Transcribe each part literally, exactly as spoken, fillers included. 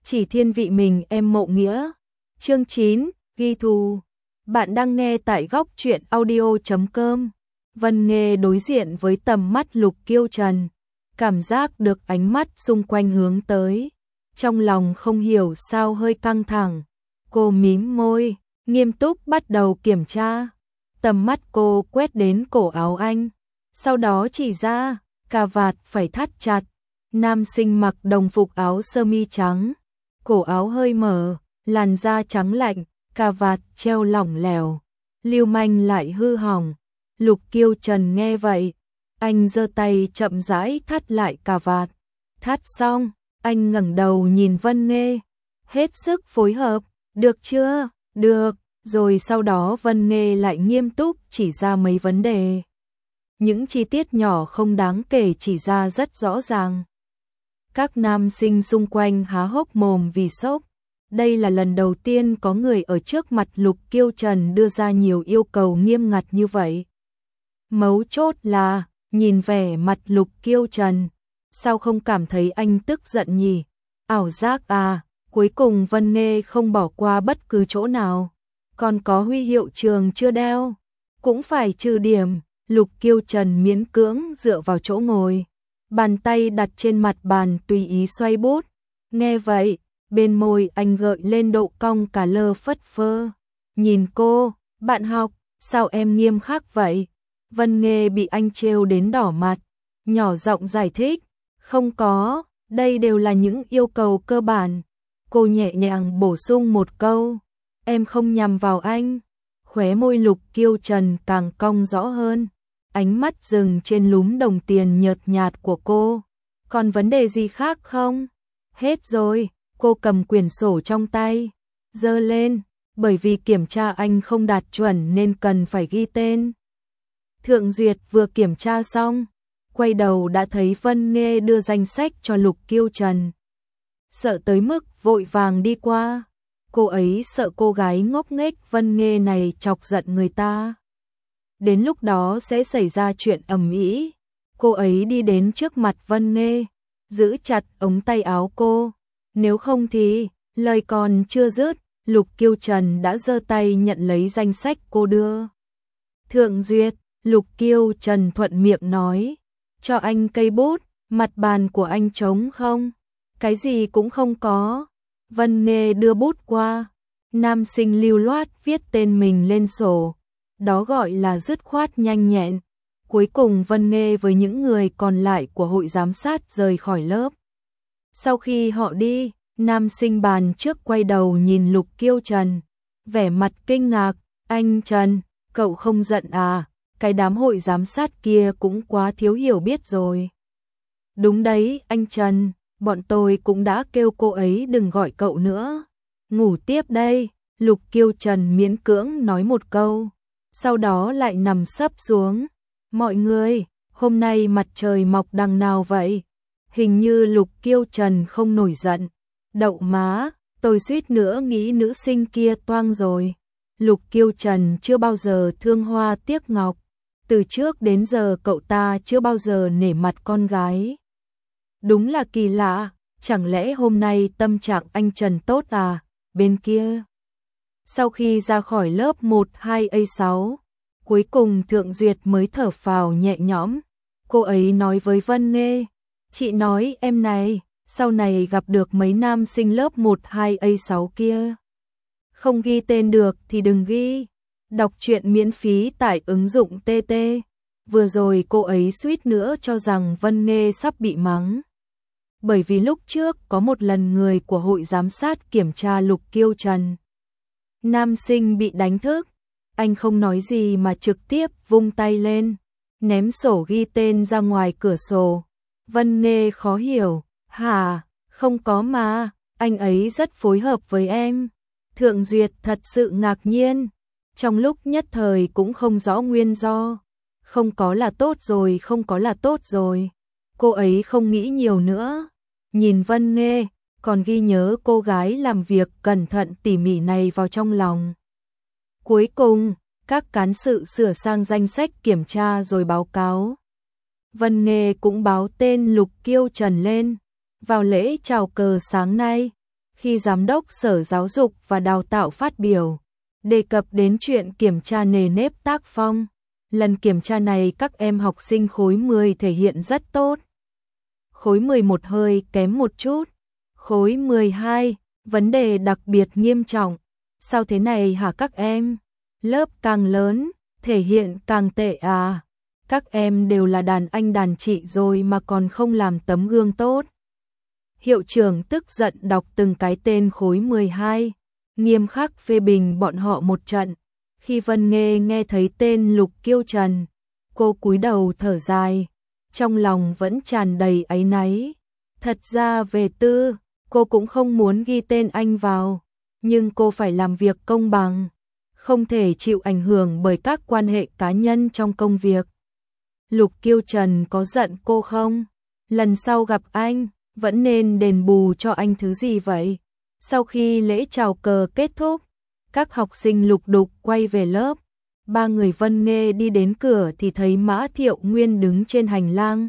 chỉ thiên vị mình em Mộ Nghĩa. Chương chín, ghi thù. Bạn đang nghe tại góc truyện audio chấm com. Vân Nghê đối diện với tầm mắt Lục Kiêu Trần, cảm giác được ánh mắt xung quanh hướng tới. Trong lòng không hiểu sao hơi căng thẳng. Cô mím môi, nghiêm túc bắt đầu kiểm tra. Tầm mắt cô quét đến cổ áo anh, sau đó chỉ ra, cà vạt phải thắt chặt. Nam sinh mặc đồng phục áo sơ mi trắng, cổ áo hơi mở, làn da trắng lạnh, cà vạt treo lỏng lẻo, lưu manh lại hư hỏng. Lục Kiêu Trần nghe vậy, anh giơ tay chậm rãi thắt lại cà vạt. Thắt xong, anh ngẩng đầu nhìn Vân Nghê, hết sức phối hợp, được chưa? Được. Rồi sau đó Vân Nghê lại nghiêm túc chỉ ra mấy vấn đề. Những chi tiết nhỏ không đáng kể chỉ ra rất rõ ràng. Các nam sinh xung quanh há hốc mồm vì sốc. Đây là lần đầu tiên có người ở trước mặt Lục Kiêu Trần đưa ra nhiều yêu cầu nghiêm ngặt như vậy. Mấu chốt là, nhìn vẻ mặt Lục Kiêu Trần, sao không cảm thấy anh tức giận nhỉ? Ảo giác à, cuối cùng Vân Nghê không bỏ qua bất cứ chỗ nào. Còn có huy hiệu trường chưa đeo, cũng phải trừ điểm. Lục Kiêu Trần miễn cưỡng dựa vào chỗ ngồi, bàn tay đặt trên mặt bàn tùy ý xoay bút. Nghe vậy, bên môi anh gợi lên độ cong cả lơ phất phơ. Nhìn cô, bạn học, sao em nghiêm khắc vậy? Vân Nghê bị anh trêu đến đỏ mặt, nhỏ giọng giải thích, không có, đây đều là những yêu cầu cơ bản. Cô nhẹ nhàng bổ sung một câu, em không nhằm vào anh. Khóe môi Lục Kiêu Trần càng cong rõ hơn, ánh mắt dừng trên lúm đồng tiền nhợt nhạt của cô. Còn vấn đề gì khác không? Hết rồi. Cô cầm quyển sổ trong tay, giơ lên, bởi vì kiểm tra anh không đạt chuẩn nên cần phải ghi tên. Thượng duyệt vừa kiểm tra xong, quay đầu đã thấy Vân Nghê đưa danh sách cho Lục Kiêu Trần. Sợ tới mức vội vàng đi qua. Cô ấy sợ cô gái ngốc nghếch Vân Nghê này chọc giận người ta. Đến lúc đó sẽ xảy ra chuyện ầm ĩ. Cô ấy đi đến trước mặt Vân Nghê, giữ chặt ống tay áo cô. Nếu không thì, lời còn chưa dứt, Lục Kiêu Trần đã giơ tay nhận lấy danh sách cô đưa. Thượng duyệt, Lục Kiêu Trần thuận miệng nói, cho anh cây bút, mặt bàn của anh trống không? Cái gì cũng không có. Vân Nghê đưa bút qua, nam sinh lưu loát viết tên mình lên sổ, đó gọi là dứt khoát nhanh nhẹn. Cuối cùng Vân Nghê với những người còn lại của hội giám sát rời khỏi lớp. Sau khi họ đi, nam sinh bàn trước quay đầu nhìn Lục Kiêu Trần, vẻ mặt kinh ngạc, anh Trần, cậu không giận à, cái đám hội giám sát kia cũng quá thiếu hiểu biết rồi. Đúng đấy, anh Trần, bọn tôi cũng đã kêu cô ấy đừng gọi cậu nữa. Ngủ tiếp đây, Lục Kiêu Trần miễn cưỡng nói một câu, sau đó lại nằm sấp xuống. Mọi người, hôm nay mặt trời mọc đằng nào vậy? Hình như Lục Kiêu Trần không nổi giận. Đậu má, tôi suýt nữa nghĩ nữ sinh kia toang rồi. Lục Kiêu Trần chưa bao giờ thương hoa tiếc ngọc. Từ trước đến giờ cậu ta chưa bao giờ nể mặt con gái. Đúng là kỳ lạ, chẳng lẽ hôm nay tâm trạng anh Trần tốt à? Bên kia, sau khi ra khỏi lớp một hai A sáu, cuối cùng Thượng Duyệt mới thở phào nhẹ nhõm. Cô ấy nói với Vân Nghê, chị nói em này, sau này gặp được mấy nam sinh lớp một hai A sáu kia, không ghi tên được thì đừng ghi. Đọc truyện miễn phí tại ứng dụng tê tê. Vừa rồi cô ấy suýt nữa cho rằng Vân Nghê sắp bị mắng. Bởi vì lúc trước có một lần người của hội giám sát kiểm tra Lục Kiêu Trần. Nam sinh bị đánh thức, anh không nói gì mà trực tiếp vung tay lên, ném sổ ghi tên ra ngoài cửa sổ. Vân Nghê khó hiểu, hả, không có mà, anh ấy rất phối hợp với em. Thượng Duyệt thật sự ngạc nhiên, trong lúc nhất thời cũng không rõ nguyên do. Không có là tốt rồi, không có là tốt rồi. Cô ấy không nghĩ nhiều nữa, nhìn Vân Nghê, còn ghi nhớ cô gái làm việc cẩn thận tỉ mỉ này vào trong lòng. Cuối cùng, các cán sự sửa sang danh sách kiểm tra rồi báo cáo. Vân Nghê cũng báo tên Lục Kiêu Trần lên. Vào lễ chào cờ sáng nay, khi Giám đốc Sở Giáo dục và Đào tạo phát biểu, đề cập đến chuyện kiểm tra nề nếp tác phong. Lần kiểm tra này các em học sinh khối mười thể hiện rất tốt. Khối mười một hơi kém một chút. Khối mười hai, vấn đề đặc biệt nghiêm trọng. Sao thế này hả các em? Lớp càng lớn, thể hiện càng tệ à? Các em đều là đàn anh đàn chị rồi mà còn không làm tấm gương tốt. Hiệu trưởng tức giận đọc từng cái tên khối mười hai, nghiêm khắc phê bình bọn họ một trận. Khi Vân Nghê nghe thấy tên Lục Kiêu Trần, cô cúi đầu thở dài, trong lòng vẫn tràn đầy áy náy. Thật ra về tư, cô cũng không muốn ghi tên anh vào, nhưng cô phải làm việc công bằng, không thể chịu ảnh hưởng bởi các quan hệ cá nhân trong công việc. Lục Kiêu Trần có giận cô không? Lần sau gặp anh, vẫn nên đền bù cho anh thứ gì vậy? Sau khi lễ chào cờ kết thúc, các học sinh lục đục quay về lớp. Ba người Vân Nghê đi đến cửa thì thấy Mã Thiệu Nguyên đứng trên hành lang.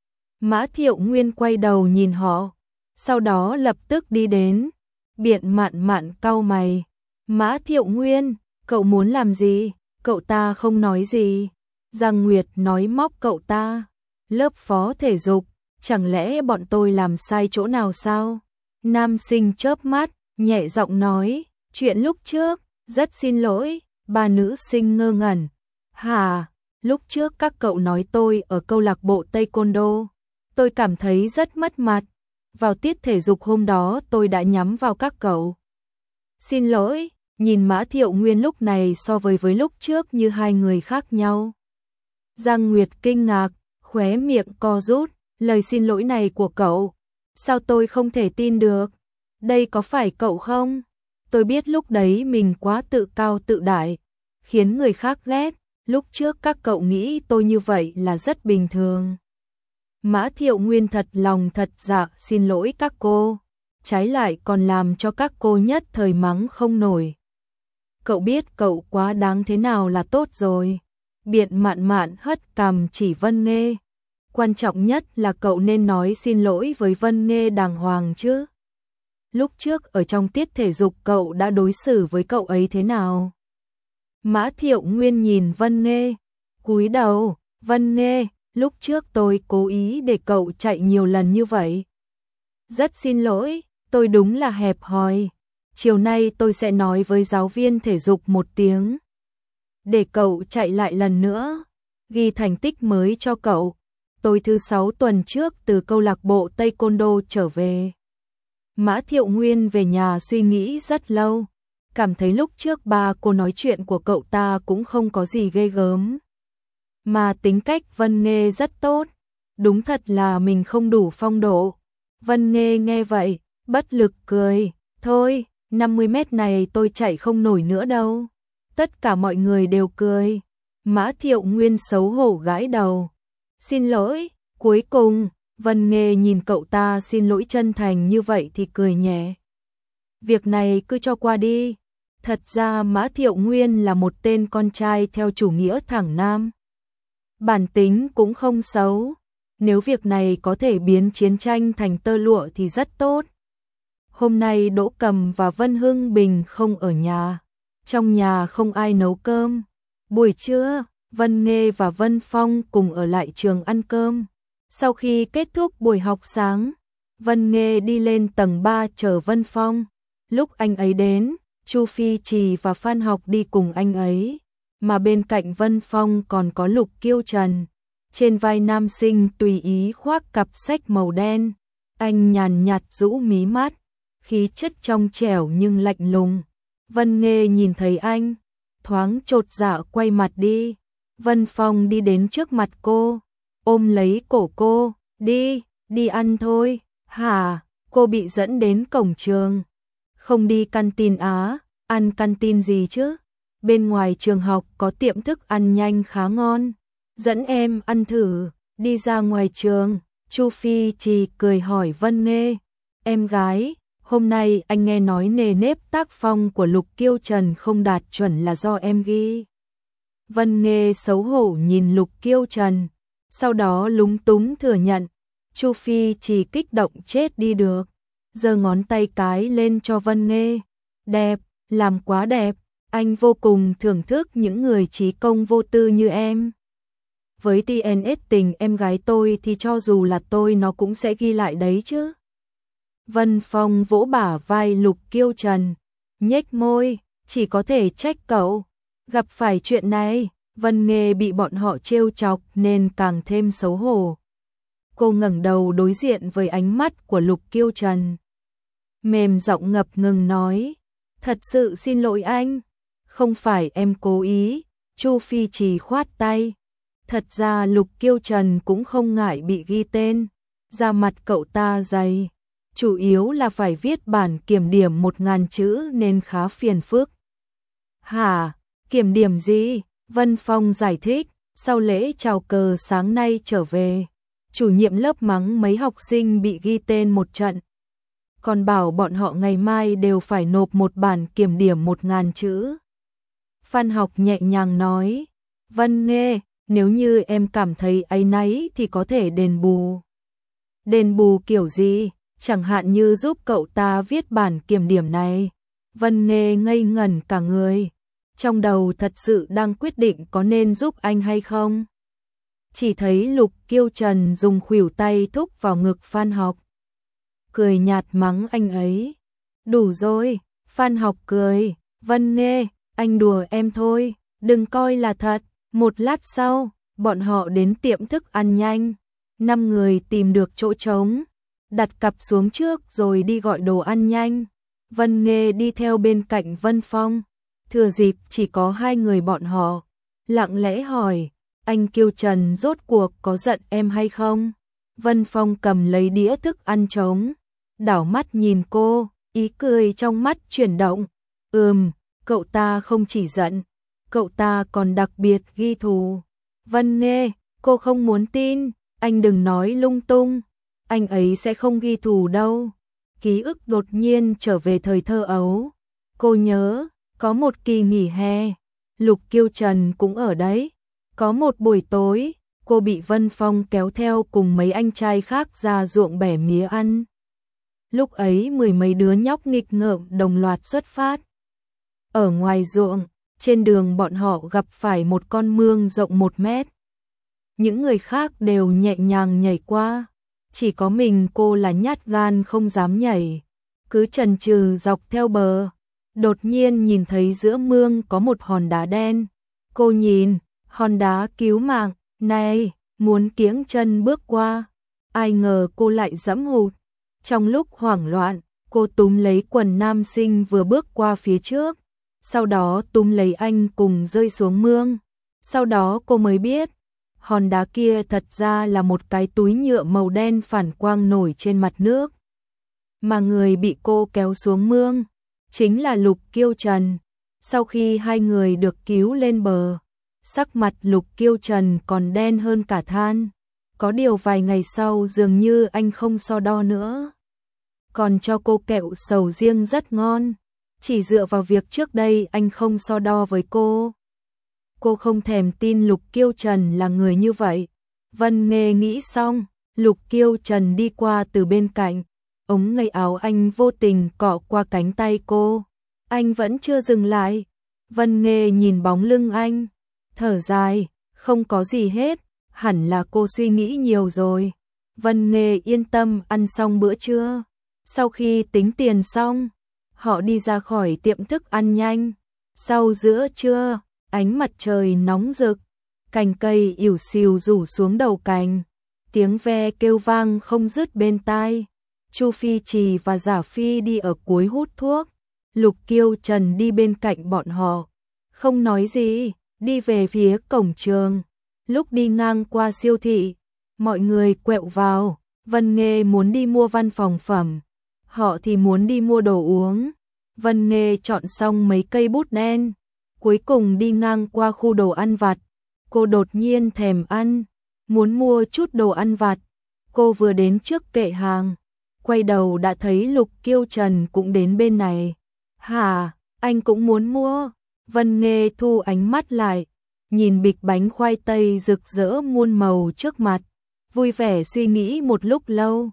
Mã Thiệu Nguyên quay đầu nhìn họ, sau đó lập tức đi đến. Biện Mạn Mạn cau mày. Mã Thiệu Nguyên, cậu muốn làm gì? Cậu ta không nói gì. Giang Nguyệt nói móc cậu ta. Lớp phó thể dục, chẳng lẽ bọn tôi làm sai chỗ nào sao? Nam sinh chớp mắt, nhẹ giọng nói, chuyện lúc trước, rất xin lỗi. Ba nữ sinh ngơ ngẩn. Hà, lúc trước các cậu nói tôi ở câu lạc bộ Taekwondo, tôi cảm thấy rất mất mặt. Vào tiết thể dục hôm đó tôi đã nhắm vào các cậu. Xin lỗi, nhìn Mã Thiệu Nguyên lúc này so với với lúc trước như hai người khác nhau. Giang Nguyệt kinh ngạc, khóe miệng co rút, lời xin lỗi này của cậu, sao tôi không thể tin được? Đây có phải cậu không? Tôi biết lúc đấy mình quá tự cao tự đại, khiến người khác ghét, lúc trước các cậu nghĩ tôi như vậy là rất bình thường. Mã Thiệu Nguyên thật lòng thật dạ xin lỗi các cô, trái lại còn làm cho các cô nhất thời mắng không nổi. Cậu biết cậu quá đáng thế nào là tốt rồi. Biện Mạn Mạn hất cằm chỉ Vân Nghê. Quan trọng nhất là cậu nên nói xin lỗi với Vân Nghê đàng hoàng chứ. Lúc trước ở trong tiết thể dục cậu đã đối xử với cậu ấy thế nào? Mã Thiệu Nguyên nhìn Vân Nghê, cúi đầu, Vân Nghê, lúc trước tôi cố ý để cậu chạy nhiều lần như vậy. Rất xin lỗi, tôi đúng là hẹp hòi. Chiều nay tôi sẽ nói với giáo viên thể dục một tiếng, để cậu chạy lại lần nữa, ghi thành tích mới cho cậu. Tôi thứ sáu tuần trước từ câu lạc bộ Taekwondo trở về. Mã Thiệu Nguyên về nhà suy nghĩ rất lâu, cảm thấy lúc trước ba cô nói chuyện của cậu ta cũng không có gì ghê gớm. Mà tính cách Vân Nghê rất tốt, đúng thật là mình không đủ phong độ. Vân Nghê nghe vậy, bất lực cười, thôi, năm mươi mét này tôi chạy không nổi nữa đâu. Tất cả mọi người đều cười. Mã Thiệu Nguyên xấu hổ gãi đầu. Xin lỗi, cuối cùng, Vân Nghê nhìn cậu ta xin lỗi chân thành như vậy thì cười nhẹ. Việc này cứ cho qua đi. Thật ra Mã Thiệu Nguyên là một tên con trai theo chủ nghĩa thẳng nam. Bản tính cũng không xấu. Nếu việc này có thể biến chiến tranh thành tơ lụa thì rất tốt. Hôm nay Đỗ Cầm và Vân Hưng Bình không ở nhà. Trong nhà không ai nấu cơm. Buổi trưa, Vân Nghê và Vân Phong cùng ở lại trường ăn cơm. Sau khi kết thúc buổi học sáng, Vân Nghê đi lên tầng ba chờ Vân Phong. Lúc anh ấy đến, Chu Phi Trì và Phan Học đi cùng anh ấy, mà bên cạnh Vân Phong còn có Lục Kiêu Trần. Trên vai nam sinh tùy ý khoác cặp sách màu đen, anh nhàn nhạt rũ mí mắt, khí chất trong trẻo nhưng lạnh lùng. Vân Nghê nhìn thấy anh, thoáng chột dạ quay mặt đi. Vân Phong đi đến trước mặt cô, ôm lấy cổ cô, đi, đi ăn thôi. Hả, cô bị dẫn đến cổng trường. Không đi canteen á, ăn canteen gì chứ? Bên ngoài trường học có tiệm thức ăn nhanh khá ngon. Dẫn em ăn thử, đi ra ngoài trường. Chu Phi Trì cười hỏi Vân Nghê, em gái, hôm nay anh nghe nói nề nếp tác phong của Lục Kiêu Trần không đạt chuẩn là do em ghi. Vân Nghê xấu hổ nhìn Lục Kiêu Trần, sau đó lúng túng thừa nhận. Chu Phi Trì kích động chết đi được. giơ ngón tay cái lên cho Vân Nghê. Đẹp, làm quá đẹp, anh vô cùng thưởng thức những người trí công vô tư như em. Với tê en ét tình em gái tôi thì cho dù là tôi nó cũng sẽ ghi lại đấy chứ. Vân Phong vỗ bả vai Lục Kiêu Trần, nhếch môi, chỉ có thể trách cậu. Gặp phải chuyện này, Vân Nghê bị bọn họ trêu chọc nên càng thêm xấu hổ. Cô ngẩng đầu đối diện với ánh mắt của Lục Kiêu Trần. Mềm giọng ngập ngừng nói, thật sự xin lỗi anh, không phải em cố ý. Chu Phi Trì khoát tay. Thật ra Lục Kiêu Trần cũng không ngại bị ghi tên, da mặt cậu ta dày, chủ yếu là phải viết bản kiểm điểm một ngàn chữ nên khá phiền phức. Hả, kiểm điểm gì? Vân Phong giải thích, sau lễ chào cờ sáng nay trở về, chủ nhiệm lớp mắng mấy học sinh bị ghi tên một trận, còn bảo bọn họ ngày mai đều phải nộp một bản kiểm điểm một ngàn chữ. Phan Học nhẹ nhàng nói, Vân Nghê, nếu như em cảm thấy áy náy thì có thể đền bù. Đền bù kiểu gì? Chẳng hạn như giúp cậu ta viết bản kiểm điểm này. Vân Nghê ngây ngẩn cả người, trong đầu thật sự đang quyết định có nên giúp anh hay không. Chỉ thấy Lục Kiêu Trần dùng khuỷu tay thúc vào ngực Phan Học, cười nhạt mắng anh ấy. Đủ rồi, Phan Học cười, Vân Nghê, anh đùa em thôi, đừng coi là thật. Một lát sau, bọn họ đến tiệm thức ăn nhanh, năm người tìm được chỗ trống, đặt cặp xuống trước rồi đi gọi đồ ăn nhanh. Vân Nghê đi theo bên cạnh Vân Phong, thừa dịp chỉ có hai người bọn họ, lặng lẽ hỏi, anh Kiêu Trần rốt cuộc có giận em hay không? Vân Phong cầm lấy đĩa thức ăn trống, đảo mắt nhìn cô, ý cười trong mắt chuyển động. Ừm, cậu ta không chỉ giận, cậu ta còn đặc biệt ghi thù. Vân Nghê, cô không muốn tin, anh đừng nói lung tung, anh ấy sẽ không ghi thù đâu. Ký ức đột nhiên trở về thời thơ ấu. Cô nhớ, có một kỳ nghỉ hè, Lục Kiêu Trần cũng ở đấy. Có một buổi tối, cô bị Vân Phong kéo theo cùng mấy anh trai khác ra ruộng bẻ mía ăn. Lúc ấy mười mấy đứa nhóc nghịch ngợm đồng loạt xuất phát. Ở ngoài ruộng, trên đường bọn họ gặp phải một con mương rộng một mét. Những người khác đều nhẹ nhàng nhảy qua, chỉ có mình cô là nhát gan không dám nhảy, cứ chần chừ dọc theo bờ. Đột nhiên nhìn thấy giữa mương có một hòn đá đen. Cô nhìn, hòn đá cứu mạng, này, muốn kiễng chân bước qua. Ai ngờ cô lại giẫm hụt. Trong lúc hoảng loạn, cô túm lấy quần nam sinh vừa bước qua phía trước, sau đó túm lấy anh cùng rơi xuống mương. Sau đó cô mới biết, hòn đá kia thật ra là một cái túi nhựa màu đen phản quang nổi trên mặt nước. Mà người bị cô kéo xuống mương chính là Lục Kiêu Trần. Sau khi hai người được cứu lên bờ, sắc mặt Lục Kiêu Trần còn đen hơn cả than. Có điều vài ngày sau dường như anh không so đo nữa, còn cho cô kẹo sầu riêng rất ngon. Chỉ dựa vào việc trước đây anh không so đo với cô. Cô không thèm tin Lục Kiêu Trần là người như vậy. Vân Nghê nghĩ xong, Lục Kiêu Trần đi qua từ bên cạnh, ống ngay áo anh vô tình cọ qua cánh tay cô. Anh vẫn chưa dừng lại. Vân Nghê nhìn bóng lưng anh, thở dài, không có gì hết, hẳn là cô suy nghĩ nhiều rồi. Vân Nghê yên tâm ăn xong bữa trưa. Sau khi tính tiền xong, họ đi ra khỏi tiệm thức ăn nhanh. Sau giữa trưa, ánh mặt trời nóng rực, cành cây ỉu xìu rủ xuống đầu cành, tiếng ve kêu vang không dứt bên tai. Chu Phi Trì và Giả Phi đi ở cuối hút thuốc, Lục Kiêu Trần đi bên cạnh bọn họ, không nói gì, đi về phía cổng trường. Lúc đi ngang qua siêu thị, mọi người quẹo vào, Vân Nghê muốn đi mua văn phòng phẩm, họ thì muốn đi mua đồ uống. Vân Nghê chọn xong mấy cây bút đen, cuối cùng đi ngang qua khu đồ ăn vặt. Cô đột nhiên thèm ăn, muốn mua chút đồ ăn vặt. Cô vừa đến trước kệ hàng, quay đầu đã thấy Lục Kiêu Trần cũng đến bên này. Hả, anh cũng muốn mua? Vân Nghê thu ánh mắt lại, nhìn bịch bánh khoai tây rực rỡ muôn màu trước mặt, vui vẻ suy nghĩ một lúc lâu.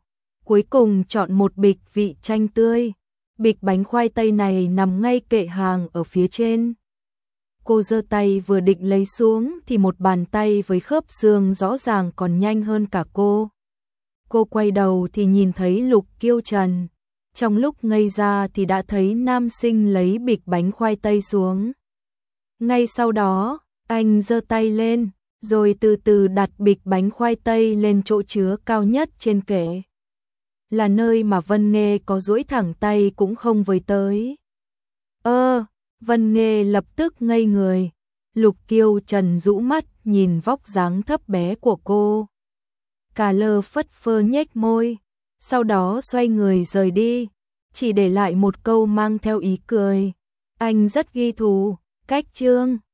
cuối cùng chọn một bịch vị chanh tươi. Bịch bánh khoai tây này nằm ngay kệ hàng ở phía trên. Cô giơ tay vừa định lấy xuống thì một bàn tay với khớp xương rõ ràng còn nhanh hơn cả cô. Cô quay đầu thì nhìn thấy Lục Kiêu Trần. Trong lúc ngây ra thì đã thấy nam sinh lấy bịch bánh khoai tây xuống. Ngay sau đó, anh giơ tay lên, rồi từ từ đặt bịch bánh khoai tây lên chỗ chứa cao nhất trên kệ. Là nơi mà Vân Nghê có duỗi thẳng tay cũng không với tới. Ơ, Vân Nghê lập tức ngây người. Lục Kiêu Trần rũ mắt nhìn vóc dáng thấp bé của cô. Cà lơ phất phơ nhếch môi, sau đó xoay người rời đi, chỉ để lại một câu mang theo ý cười. Anh rất ghi thù, cách chương.